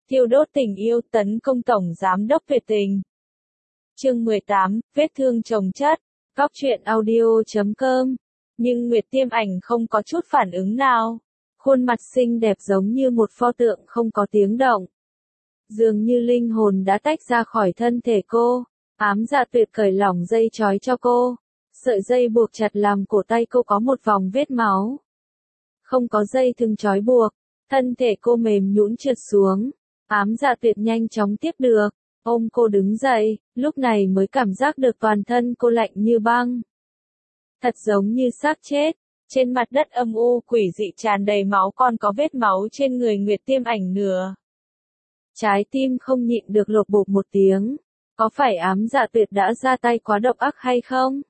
Thiêu đốt tình yêu tấn công Tổng Giám đốc Việt Tình. Chương 18, vết thương chồng chất, góc truyện audio.com. Nhưng Nguyệt Tiêm Ảnh không có chút phản ứng nào. Khuôn mặt xinh đẹp giống như một pho tượng không có tiếng động. Dường như linh hồn đã tách ra khỏi thân thể cô. Ám Dạ Tuyệt cởi lỏng dây trói cho cô. Sợi dây buộc chặt làm cổ tay cô có một vòng vết máu. Không có dây thừng trói buộc, thân thể cô mềm nhũn trượt xuống. Ám Dạ Tuyệt nhanh chóng tiếp được, ôm cô đứng dậy, lúc này mới cảm giác được toàn thân cô lạnh như băng. Thật giống như xác chết, trên mặt đất âm u quỷ dị tràn đầy máu, còn có vết máu trên người Nguyệt Tiêm Ảnh nửa. Trái tim không nhịn được lột bột một tiếng, có phải Ám Dạ Tuyệt đã ra tay quá độc ác hay không?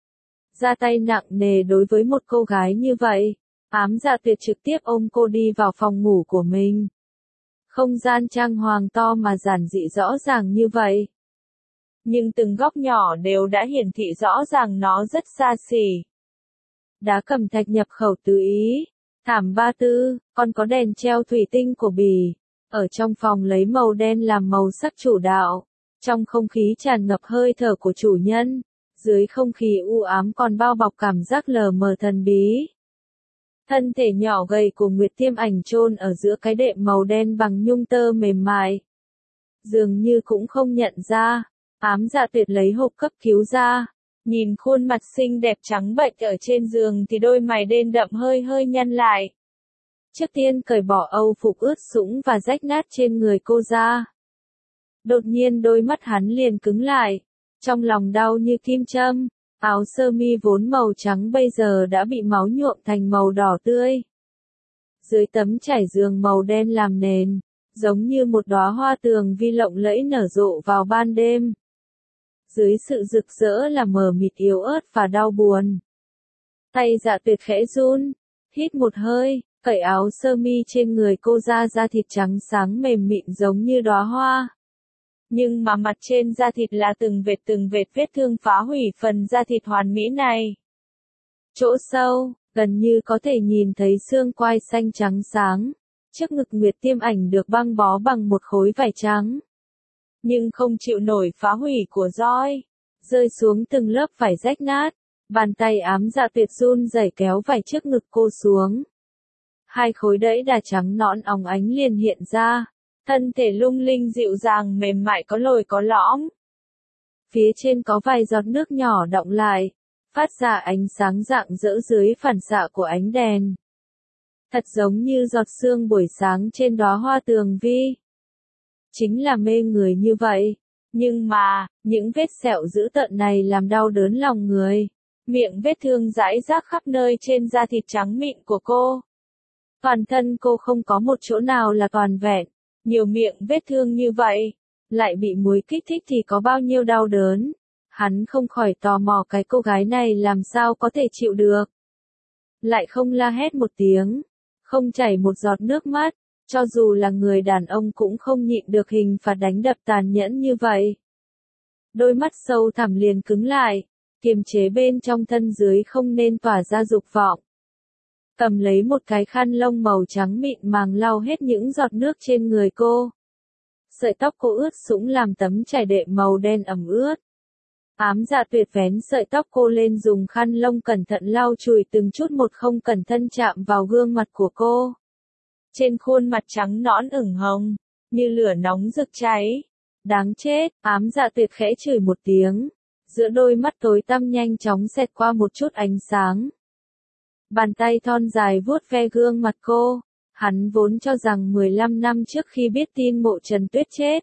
Ra tay nặng nề đối với một cô gái như vậy, Ám Dạ Tuyệt trực tiếp ôm cô đi vào phòng ngủ của mình. Không gian trang hoàng to mà giản dị rõ ràng như vậy. Nhưng từng góc nhỏ đều đã hiển thị rõ ràng nó rất xa xỉ. Đá cẩm thạch nhập khẩu từ Ý, thảm ba tư, còn có đèn treo thủy tinh của Bỉ. Ở trong phòng lấy màu đen làm màu sắc chủ đạo. Trong không khí tràn ngập hơi thở của chủ nhân. Dưới không khí u ám còn bao bọc cảm giác lờ mờ thần bí. Thân thể nhỏ gầy của Nguyệt Tiêm Ảnh chôn ở giữa cái đệm màu đen bằng nhung tơ mềm mại. Dường như cũng không nhận ra, Ám Dạ Tuyệt lấy hộp cấp cứu ra. Nhìn khuôn mặt xinh đẹp trắng bệch ở trên giường thì đôi mày đen đậm hơi hơi nhăn lại. Trước tiên cởi bỏ âu phục ướt sũng và rách nát trên người cô ra. Đột nhiên đôi mắt hắn liền cứng lại, trong lòng đau như kim châm. Áo sơ mi vốn màu trắng bây giờ đã bị máu nhuộm thành màu đỏ tươi. Dưới tấm trải giường màu đen làm nền, giống như một đóa hoa tường vi lộng lẫy nở rộ vào ban đêm. Dưới sự rực rỡ là mờ mịt yếu ớt và đau buồn. Tay Dạ Tuyệt khẽ run, hít một hơi, cởi áo sơ mi trên người cô ra, da thịt trắng sáng mềm mịn giống như đóa hoa. Nhưng mà mặt trên da thịt là từng vệt vết thương phá hủy phần da thịt hoàn mỹ này. Chỗ sâu, gần như có thể nhìn thấy xương quai xanh trắng sáng. Trước ngực Nguyệt Tiêm Ảnh được băng bó bằng một khối vải trắng. Nhưng không chịu nổi phá hủy của roi. Rơi xuống từng lớp vải rách nát. Bàn tay Ám Dạ Tuyệt run rẩy kéo vải trước ngực cô xuống. Hai khối đẫy đà trắng nõn óng ánh liền hiện ra. Thân thể lung linh dịu dàng mềm mại có lồi có lõm. Phía trên có vài giọt nước nhỏ đọng lại, phát ra ánh sáng rạng rỡ dưới phản xạ của ánh đèn. Thật giống như giọt sương buổi sáng trên đóa hoa tường vi. Chính là mê người như vậy. Nhưng mà, những vết sẹo dữ tợn này làm đau đớn lòng người. Miệng vết thương rải rác khắp nơi trên da thịt trắng mịn của cô. Toàn thân cô không có một chỗ nào là toàn vẹn. Nhiều miệng vết thương như vậy, lại bị muối kích thích thì có bao nhiêu đau đớn. Hắn không khỏi tò mò cái cô gái này làm sao có thể chịu được. Lại không la hét một tiếng, không chảy một giọt nước mắt, cho dù là người đàn ông cũng không nhịn được hình phạt đánh đập tàn nhẫn như vậy. Đôi mắt sâu thẳm liền cứng lại, kiềm chế bên trong thân dưới không nên tỏa ra dục vọng. Cầm lấy một cái khăn lông màu trắng mịn màng lau hết những giọt nước trên người cô. Sợi tóc cô ướt sũng làm tấm trải đệm màu đen ẩm ướt. Ám Dạ Tuyệt vén sợi tóc cô lên dùng khăn lông cẩn thận lau chùi từng chút một, không cẩn thận chạm vào gương mặt của cô. Trên khuôn mặt trắng nõn ửng hồng, như lửa nóng rực cháy. Đáng chết, Ám Dạ Tuyệt khẽ chửi một tiếng. Giữa đôi mắt tối tăm nhanh chóng xẹt qua một chút ánh sáng. Bàn tay thon dài vuốt ve gương mặt cô. Hắn vốn cho rằng 15 năm trước khi biết tin Mộ Trần Tuyết chết,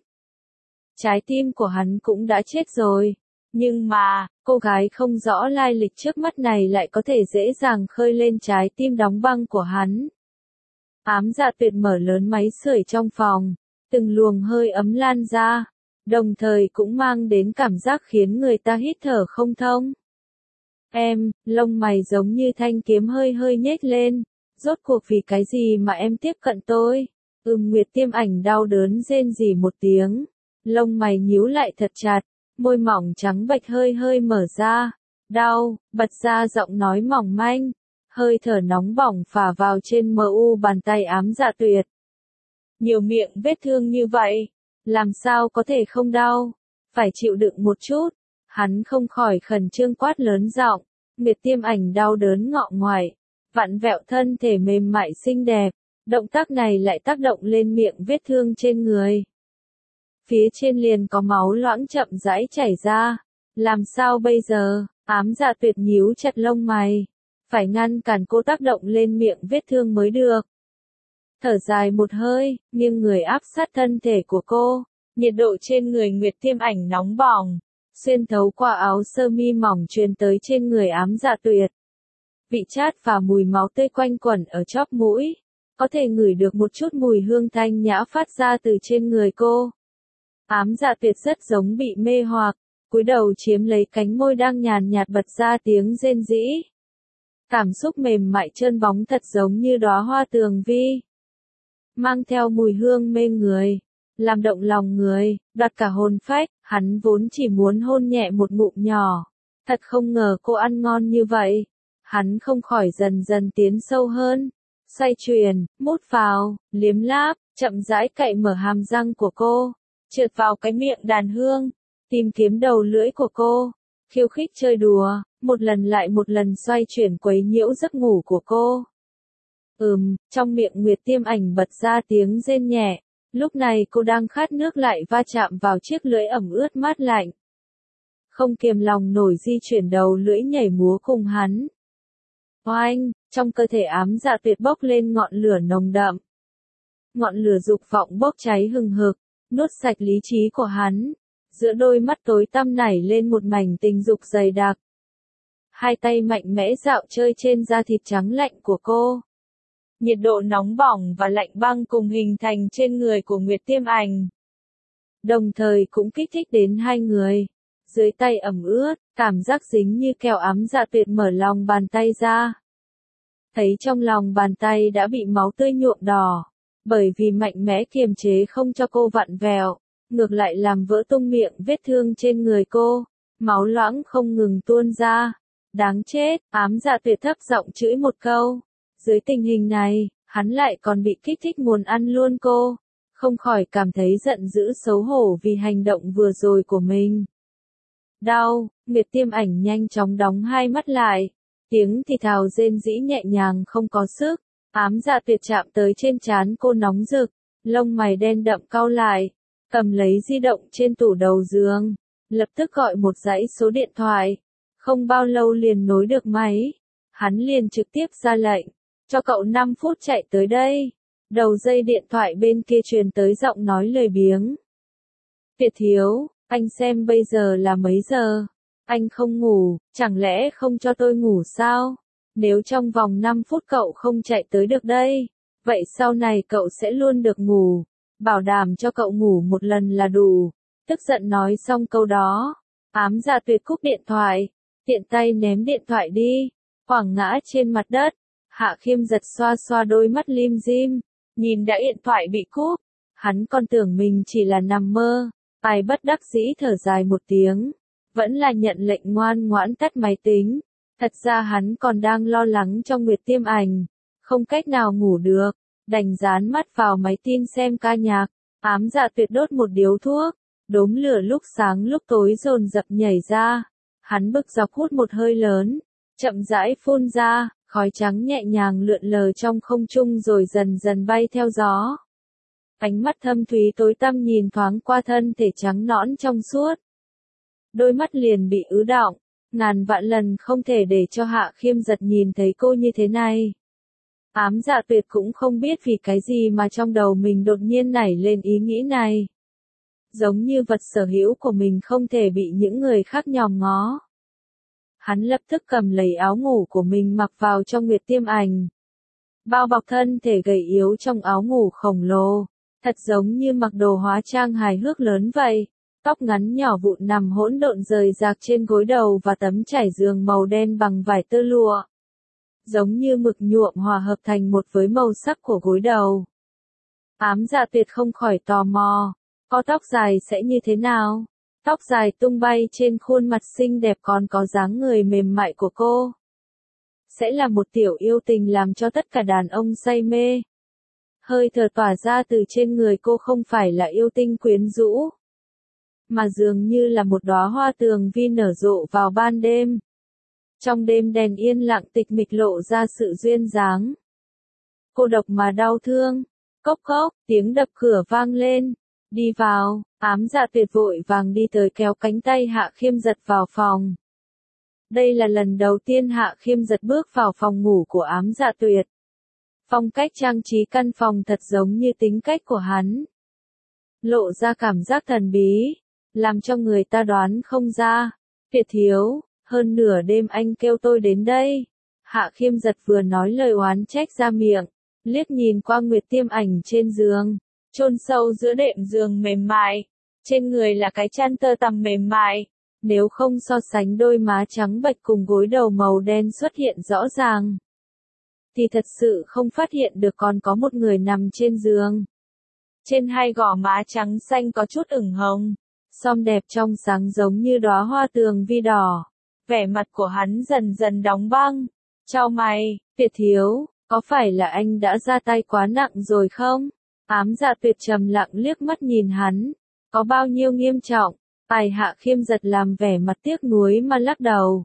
trái tim của hắn cũng đã chết rồi. Nhưng mà, cô gái không rõ lai lịch trước mắt này lại có thể dễ dàng khơi lên trái tim đóng băng của hắn. Ám Dạ Tuyệt mở lớn máy sưởi trong phòng. Từng luồng hơi ấm lan ra. Đồng thời cũng mang đến cảm giác khiến người ta hít thở không thông. Em, lông mày giống như thanh kiếm hơi hơi nhếch lên. Rốt cuộc vì cái gì mà em tiếp cận tôi? Nguyệt Tiêm Ảnh đau đớn rên rỉ một tiếng. Lông mày nhíu lại thật chặt. Môi mỏng trắng bệch hơi hơi mở ra. Đau, bật ra giọng nói mỏng manh. Hơi thở nóng bỏng phả vào trên mờ u bàn tay Ám Dạ Tuyệt. nhiều miệng vết thương như vậy, làm sao có thể không đau, phải chịu đựng một chút. Hắn không khỏi khẩn trương quát lớn giọng, Nguyệt Tiêm Ảnh đau đớn ngọ ngoại, vặn vẹo thân thể mềm mại xinh đẹp, động tác này lại tác động lên miệng vết thương trên người. Phía trên liền có máu loãng chậm rãi chảy ra, làm sao bây giờ? Ám Dạ Tuyệt nhíu chặt lông mày, phải ngăn cản cô tác động lên miệng vết thương mới được. Thở dài một hơi, nghiêng người áp sát thân thể của cô, nhiệt độ trên người Nguyệt Tiêm Ảnh nóng bỏng, xuyên thấu qua áo sơ mi mỏng truyền tới trên người Ám Dạ Tuyệt. Vị chát và mùi máu tươi quanh quẩn ở chóp mũi, có thể ngửi được một chút mùi hương thanh nhã phát ra từ trên người cô. Ám Dạ Tuyệt rất giống bị mê hoặc, cúi đầu chiếm lấy cánh môi đang nhàn nhạt bật ra tiếng rên rỉ. Cảm xúc mềm mại trơn bóng thật giống như đóa hoa tường vi, mang theo mùi hương mê người, làm động lòng người, đoạt cả hồn phách. Hắn vốn chỉ muốn hôn nhẹ một ngụm nhỏ, thật không ngờ cô ăn ngon như vậy. Hắn không khỏi dần dần tiến sâu hơn, xoay truyền, mút vào, liếm láp, chậm rãi cạy mở hàm răng của cô, trượt vào cái miệng đàn hương, tìm kiếm đầu lưỡi của cô, khiêu khích chơi đùa, một lần lại một lần xoay chuyển quấy nhiễu giấc ngủ của cô. Trong miệng Nguyệt Tiêm Ảnh bật ra tiếng rên nhẹ, lúc này cô đang khát nước lại va chạm vào chiếc lưỡi ẩm ướt mát lạnh. Không kiềm lòng nổi di chuyển đầu lưỡi nhảy múa cùng hắn. Oanh, trong cơ thể Ám Dạ Tuyệt bốc lên ngọn lửa nồng đậm. Ngọn lửa dục vọng bốc cháy hừng hực, nuốt sạch lý trí của hắn. Giữa đôi mắt tối tăm nảy lên một mảnh tình dục dày đặc. Hai tay mạnh mẽ dạo chơi trên da thịt trắng lạnh của cô. Nhiệt độ nóng bỏng và lạnh băng cùng hình thành trên người của Nguyệt Tiêm Ảnh. Đồng thời cũng kích thích đến hai người. Dưới tay ẩm ướt, cảm giác dính như kẹo. Ám Dạ Tuyệt mở lòng bàn tay ra. Thấy trong lòng bàn tay đã bị máu tươi nhuộm đỏ. Bởi vì mạnh mẽ kiềm chế không cho cô vặn vẹo, ngược lại làm vỡ tung miệng vết thương trên người cô. Máu loãng không ngừng tuôn ra. Đáng chết, Ám Dạ Tuyệt thấp giọng chửi một câu. Dưới tình hình này, hắn lại còn bị kích thích muốn ăn luôn cô. Không khỏi cảm thấy giận dữ xấu hổ vì hành động vừa rồi của mình. Đau, Nguyệt Tiêm Ảnh nhanh chóng đóng hai mắt lại. Tiếng thì thào rên rỉ nhẹ nhàng không có sức. Ám Dạ Tuyệt chạm tới trên trán cô nóng rực, lông mày đen đậm cau lại, cầm lấy di động trên tủ đầu giường, lập tức gọi một dãy số điện thoại. Không bao lâu liền nối được máy, hắn liền trực tiếp ra lệnh, cho cậu 5 phút chạy tới đây. Đầu dây điện thoại bên kia truyền tới giọng nói lười biếng. Tuyệt thiếu, anh xem bây giờ là mấy giờ? Anh không ngủ, chẳng lẽ không cho tôi ngủ sao? Nếu trong vòng 5 phút cậu không chạy tới được đây, vậy sau này cậu sẽ luôn được ngủ. Bảo đảm cho cậu ngủ một lần là đủ. Tức giận nói xong câu đó, Ám Dạ Tuyệt cúp điện thoại, tiện tay ném điện thoại đi, quẳng ngã trên mặt đất. Hạ Khiêm giật xoa xoa đôi mắt lim dim, nhìn đã điện thoại bị cúp, hắn còn tưởng mình chỉ là nằm mơ. Ai bất đắc dĩ thở dài một tiếng, vẫn là nhận lệnh ngoan ngoãn tắt máy tính. Thật ra hắn còn đang lo lắng cho Nguyệt Tiêm Ảnh, không cách nào ngủ được, đành dán mắt vào máy tin xem ca nhạc. Ám Dạ Tuyệt đốt một điếu thuốc, đốm lửa lúc sáng lúc tối dồn dập nhảy ra. Hắn bực dọc hút một hơi lớn, chậm rãi phun ra, khói trắng nhẹ nhàng lượn lờ trong không trung rồi dần dần bay theo gió. Ánh mắt thâm thúy tối tăm nhìn thoáng qua thân thể trắng nõn trong suốt. Đôi mắt liền bị ứ đọng, ngàn vạn lần không thể để cho Hạ Khiêm giật nhìn thấy cô như thế này. Ám Dạ Tuyệt cũng không biết vì cái gì mà trong đầu mình đột nhiên nảy lên ý nghĩ này. Giống như vật sở hữu của mình không thể bị những người khác nhòm ngó. Hắn lập tức cầm lấy áo ngủ của mình mặc vào trong Nguyệt Tiêm Ảnh. Bao bọc thân thể gầy yếu trong áo ngủ khổng lồ, thật giống như mặc đồ hóa trang hài hước lớn vậy. Tóc ngắn nhỏ vụn nằm hỗn độn rời rạc trên gối đầu và tấm trải giường màu đen bằng vải tơ lụa. Giống như mực nhuộm hòa hợp thành một với màu sắc của gối đầu. Ám Dạ Tuyệt không khỏi tò mò, có tóc dài sẽ như thế nào? Tóc dài tung bay trên khuôn mặt xinh đẹp còn có dáng người mềm mại của cô. Sẽ là một tiểu yêu tình làm cho tất cả đàn ông say mê. Hơi thở tỏa ra từ trên người cô không phải là yêu tinh quyến rũ, mà dường như là một đóa hoa tường vi nở rộ vào ban đêm. Trong đêm đèn yên lặng tịch mịch lộ ra sự duyên dáng. Cô độc mà đau thương. Cốc cốc, tiếng đập cửa vang lên. Đi vào, Ám Dạ Tuyệt vội vàng đi tới kéo cánh tay Hạ Khiêm Giật vào phòng. Đây là lần đầu tiên Hạ Khiêm Giật bước vào phòng ngủ của Ám Dạ Tuyệt. Phong cách trang trí căn phòng thật giống như tính cách của hắn. Lộ ra cảm giác thần bí, làm cho người ta đoán không ra. Tuyệt thiếu, hơn nửa đêm anh kêu tôi đến đây. Hạ Khiêm Giật vừa nói lời oán trách ra miệng, liếc nhìn qua Nguyệt Tiêm Ảnh trên giường, chôn sâu giữa đệm giường mềm mại, trên người là cái chăn tơ tằm mềm mại, nếu không so sánh đôi má trắng bệch cùng gối đầu màu đen xuất hiện rõ ràng, thì thật sự không phát hiện được còn có một người nằm trên giường. Trên hai gò má trắng xanh có chút ửng hồng, song đẹp trong sáng giống như đóa hoa tường vi đỏ. Vẻ mặt của hắn dần dần đóng băng. Chau mày, Tuyệt thiếu, có phải là anh đã ra tay quá nặng rồi không? Ám Dạ Tuyệt trầm lặng liếc mắt nhìn hắn. Có bao nhiêu nghiêm trọng? Tài Hạ Khiêm Giật làm vẻ mặt tiếc nuối mà lắc đầu.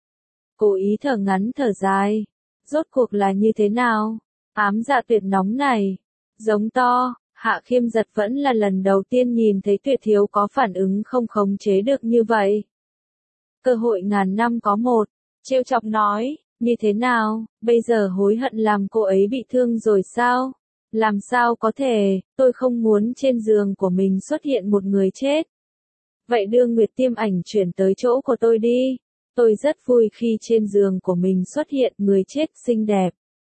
Cố ý thở ngắn thở dài. Rốt cuộc là như thế nào? Ám Dạ Tuyệt nóng này. Giống to, Hạ Khiêm Giật vẫn là lần đầu tiên nhìn thấy Tuyệt thiếu có phản ứng không khống chế được như vậy. Cơ hội ngàn năm có một, trêu chọc nói, như thế nào, bây giờ hối hận làm cô ấy bị thương rồi sao? Làm sao có thể, tôi không muốn trên giường của mình xuất hiện một người chết. Vậy đưa Nguyệt Tiêm Ảnh chuyển tới chỗ của tôi đi. Tôi rất vui khi trên giường của mình xuất hiện người chết xinh đẹp.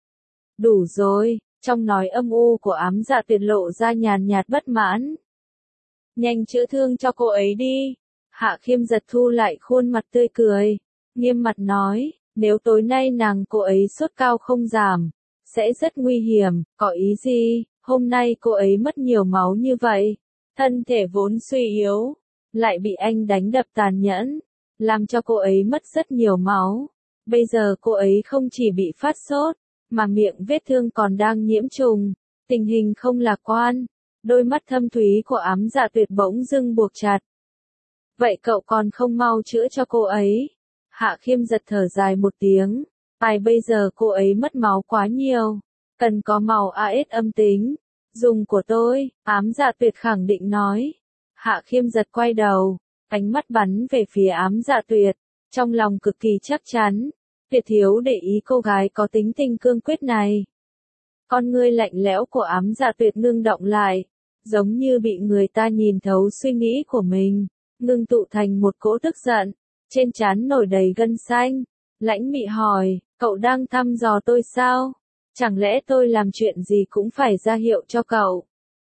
Đủ rồi, trong nói âm u của Ám Dạ Tuyệt lộ ra nhàn nhạt bất mãn. Nhanh chữa thương cho cô ấy đi. Hạ Khiêm Giật thu lại khuôn mặt tươi cười, nghiêm mặt nói, nếu tối nay nàng cô ấy sốt cao không giảm, sẽ rất nguy hiểm. Có ý gì? Hôm nay cô ấy mất nhiều máu như vậy, thân thể vốn suy yếu, lại bị anh đánh đập tàn nhẫn, làm cho cô ấy mất rất nhiều máu. Bây giờ cô ấy không chỉ bị phát sốt, mà miệng vết thương còn đang nhiễm trùng, tình hình không lạc quan. Đôi mắt thâm thúy của Ám Dạ Tuyệt bỗng dưng buộc chặt. Vậy cậu còn không mau chữa cho cô ấy? Hạ Khiêm Giật thở dài một tiếng. Bây giờ cô ấy mất máu quá nhiều, cần có màu AS âm tính. Dùng của tôi, Ám Dạ Tuyệt khẳng định nói. Hạ Khiêm Giật quay đầu, ánh mắt bắn về phía Ám Dạ Tuyệt, trong lòng cực kỳ chắc chắn. Tuyệt thiếu để ý cô gái có tính tình cương quyết này. Con ngươi lạnh lẽo của Ám Dạ Tuyệt ngưng động lại, giống như bị người ta nhìn thấu suy nghĩ của mình, ngưng tụ thành một cỗ tức giận, trên trán nổi đầy gân xanh. Lãnh Mị hỏi, cậu đang thăm dò tôi sao? Chẳng lẽ tôi làm chuyện gì cũng phải ra hiệu cho cậu?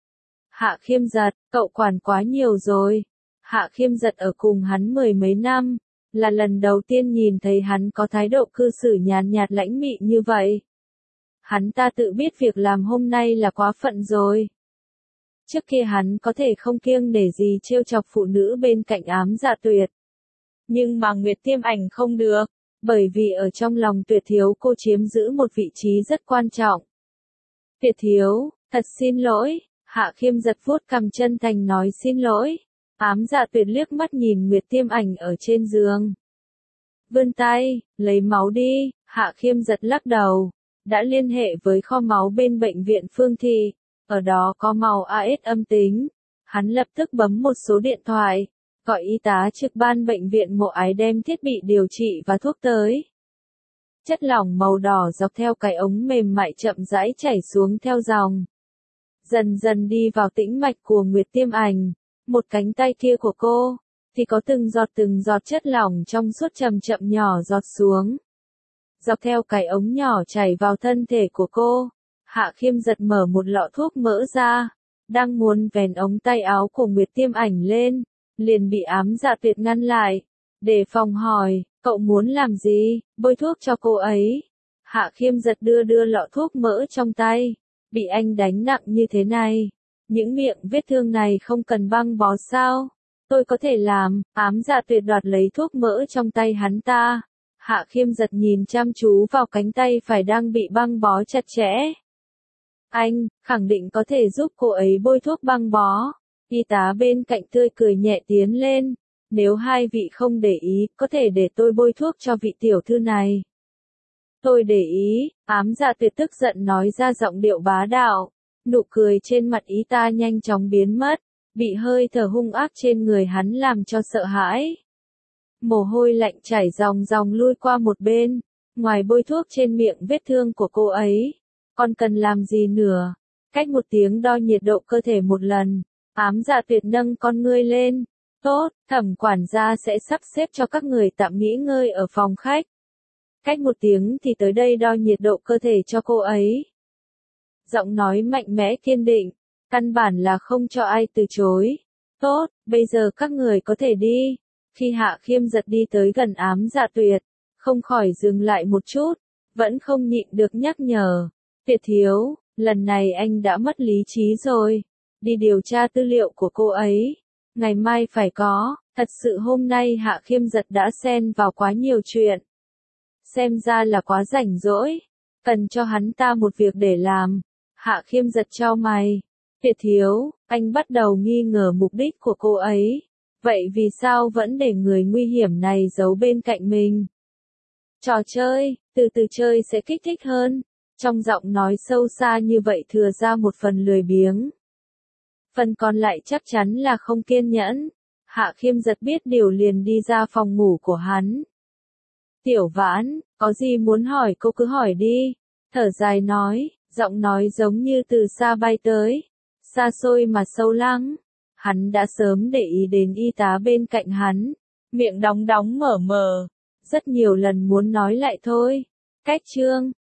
Hạ Khiêm Giật, cậu quản quá nhiều rồi. Hạ Khiêm Giật ở cùng hắn mười mấy năm, là lần đầu tiên nhìn thấy hắn có thái độ cư xử nhàn nhạt lãnh mị như vậy. Hắn ta tự biết việc làm hôm nay là quá phận rồi. Trước kia hắn có thể không kiêng nể gì trêu chọc phụ nữ bên cạnh Ám Dạ Tuyệt. Nhưng mà Nguyệt Tiêm Ảnh không được, bởi vì ở trong lòng Tuyệt thiếu cô chiếm giữ một vị trí rất quan trọng. Tuyệt thiếu, thật xin lỗi. Hạ Khiêm Giật vuốt cằm chân thành nói xin lỗi. Ám Dạ Tuyệt liếc mắt nhìn Nguyệt Tiêm Ảnh ở trên giường. Vươn tay, lấy máu đi. Hạ Khiêm Giật lắc đầu, đã liên hệ với kho máu bên bệnh viện Phương Thị, ở đó có màu AS âm tính. Hắn lập tức bấm một số điện thoại, gọi y tá trực ban bệnh viện Mộ Ái đem thiết bị điều trị và thuốc tới. Chất lỏng màu đỏ dọc theo cái ống mềm mại chậm rãi chảy xuống theo dòng, dần dần đi vào tĩnh mạch của Nguyệt Tiêm Ảnh. Một cánh tay kia của cô, thì có từng giọt chất lỏng trong suốt chậm chậm nhỏ giọt xuống. Dọc theo cái ống nhỏ chảy vào thân thể của cô. Hạ Khiêm Giật mở một lọ thuốc mỡ ra, đang muốn vén ống tay áo của Nguyệt Tiêm Ảnh lên, liền bị Ám Dạ Tuyệt ngăn lại. Đề phòng hỏi, cậu muốn làm gì? Bôi thuốc cho cô ấy. Hạ Khiêm Giật đưa lọ thuốc mỡ trong tay. Bị anh đánh nặng như thế này, những miệng vết thương này không cần băng bó sao? Tôi có thể làm. Ám Dạ Tuyệt đoạt lấy thuốc mỡ trong tay hắn ta. Hạ Khiêm Giật nhìn chăm chú vào cánh tay phải đang bị băng bó chặt chẽ. Anh, khẳng định có thể giúp cô ấy bôi thuốc băng bó. Y tá bên cạnh tươi cười nhẹ tiến lên. Nếu hai vị không để ý, có thể để tôi bôi thuốc cho vị tiểu thư này. Tôi để ý, Ám Dạ Tuyệt tức giận nói ra giọng điệu bá đạo. Nụ cười trên mặt y tá nhanh chóng biến mất, bị hơi thở hung ác trên người hắn làm cho sợ hãi. Mồ hôi lạnh chảy ròng ròng lui qua một bên, ngoài bôi thuốc trên miệng vết thương của cô ấy. Còn cần làm gì nữa? Cách một tiếng đo nhiệt độ cơ thể một lần, Ám Dạ Tuyệt nâng con ngươi lên. Tốt, Thẩm quản gia sẽ sắp xếp cho các người tạm nghỉ ngơi ở phòng khách. Cách một tiếng thì tới đây đo nhiệt độ cơ thể cho cô ấy. Giọng nói mạnh mẽ kiên định, căn bản là không cho ai từ chối. Tốt, bây giờ các người có thể đi. Khi Hạ Khiêm Giật đi tới gần Ám Dạ Tuyệt, không khỏi dừng lại một chút, vẫn không nhịn được nhắc nhở. Tuyệt thiếu, lần này anh đã mất lý trí rồi. Đi điều tra tư liệu của cô ấy. Ngày mai phải có, thật sự hôm nay Hạ Khiêm Giật đã xen vào quá nhiều chuyện. Xem ra là quá rảnh rỗi, cần cho hắn ta một việc để làm. Hạ Khiêm Giật chau mày. Tuyệt thiếu, anh bắt đầu nghi ngờ mục đích của cô ấy. Vậy vì sao vẫn để người nguy hiểm này giấu bên cạnh mình? Trò chơi, từ từ chơi sẽ kích thích hơn. Trong giọng nói sâu xa như vậy thừa ra một phần lười biếng. Phần còn lại chắc chắn là không kiên nhẫn. Hạ Khiêm Giật biết điều liền đi ra phòng ngủ của hắn. Tiểu Vãn, có gì muốn hỏi cô cứ hỏi đi. Thở dài nói, giọng nói giống như từ xa bay tới. Xa xôi mà sâu lắng. Hắn đã sớm để ý đến y tá bên cạnh hắn. Miệng đóng đóng mở mở. Rất nhiều lần muốn nói lại thôi. Cách chương.